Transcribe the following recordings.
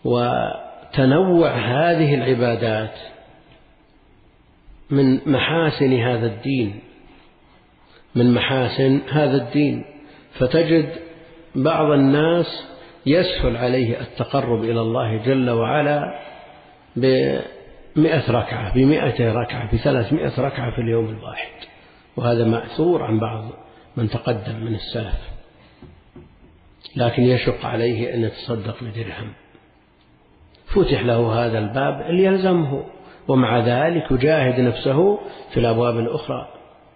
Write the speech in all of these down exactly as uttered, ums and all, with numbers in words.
وتنوع هذه العبادات من محاسن هذا الدين من محاسن هذا الدين فتجد بعض الناس يسهل عليه التقرب إلى الله جل وعلا بمئة ركعة بمئة ركعة بثلاثمائة ركعة في اليوم الواحد، وهذا مأثور عن بعض من تقدم من السلف، لكن يشق عليه أن يتصدق بدرهم، فتح له هذا الباب اللي يلزمه، ومع ذلك يجاهد نفسه في الأبواب الأخرى.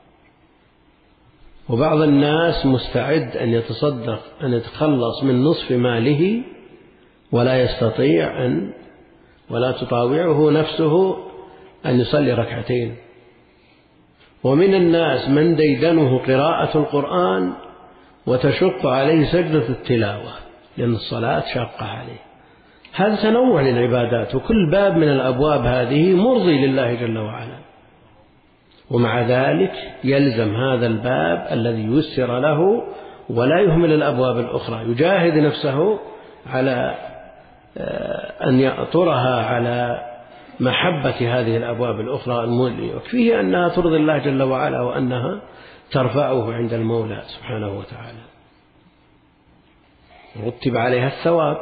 وبعض الناس مستعد أن يتصدق أن يتخلص من نصف ماله ولا يستطيع أن ولا تطاوعه نفسه أن يصلي ركعتين. ومن الناس من ديدنه قراءة القرآن وتشق عليه سجدة التلاوة لأن الصلاة شاقة عليه. هذا تنوع للعبادات، وكل باب من الأبواب هذه مرضي لله جل وعلا، ومع ذلك يلزم هذا الباب الذي يسر له ولا يهمل الأبواب الأخرى، يجاهد نفسه على أن يأطرها على محبة هذه الأبواب الأخرى المولية، وكفيه أنها ترضي الله جل وعلا وأنها ترفعه عند المولى سبحانه وتعالى، رتب عليها الثواب.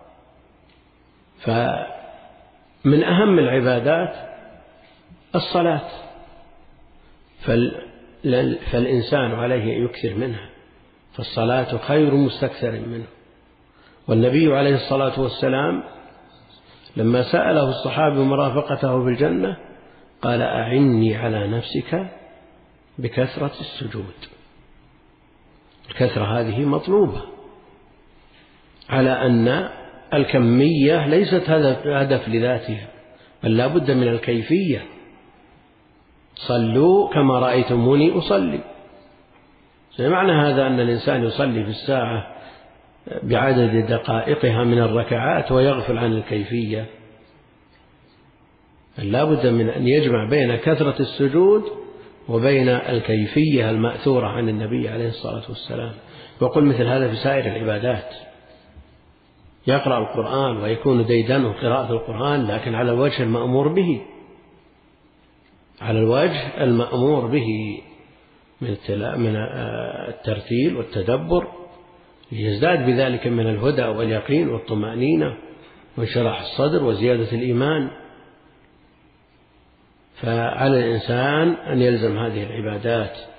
فمن أهم العبادات الصلاة، فالإنسان عليه يكثر منها، فالصلاة خير مستكثر منه. والنبي عليه الصلاة والسلام لما سأله الصحابي مرافقته في الجنة قال أعني على نفسك بكثرة السجود. الكثرة هذه مطلوبة، على أن الكمية ليست هدف لذاتها، بل لا بد من الكيفية. صلوا كما رأيتموني أصلي، معنى هذا أن الإنسان يصلي في الساعة بعدد دقائقها من الركعات ويغفل عن الكيفية. لا بد من أن يجمع بين كثرة السجود وبين الكيفية المأثورة عن النبي عليه الصلاة والسلام. وقل مثل هذا في سائر العبادات، يقرأ القرآن ويكون ديدنه قراءة القرآن لكن على الوجه المأمور به، على الوجه المأمور به من الترتيل والتدبر، ليزداد بذلك من الهدى واليقين والطمأنينة وانشراح الصدر وزيادة الإيمان. فعلى الإنسان أن يلزم هذه العبادات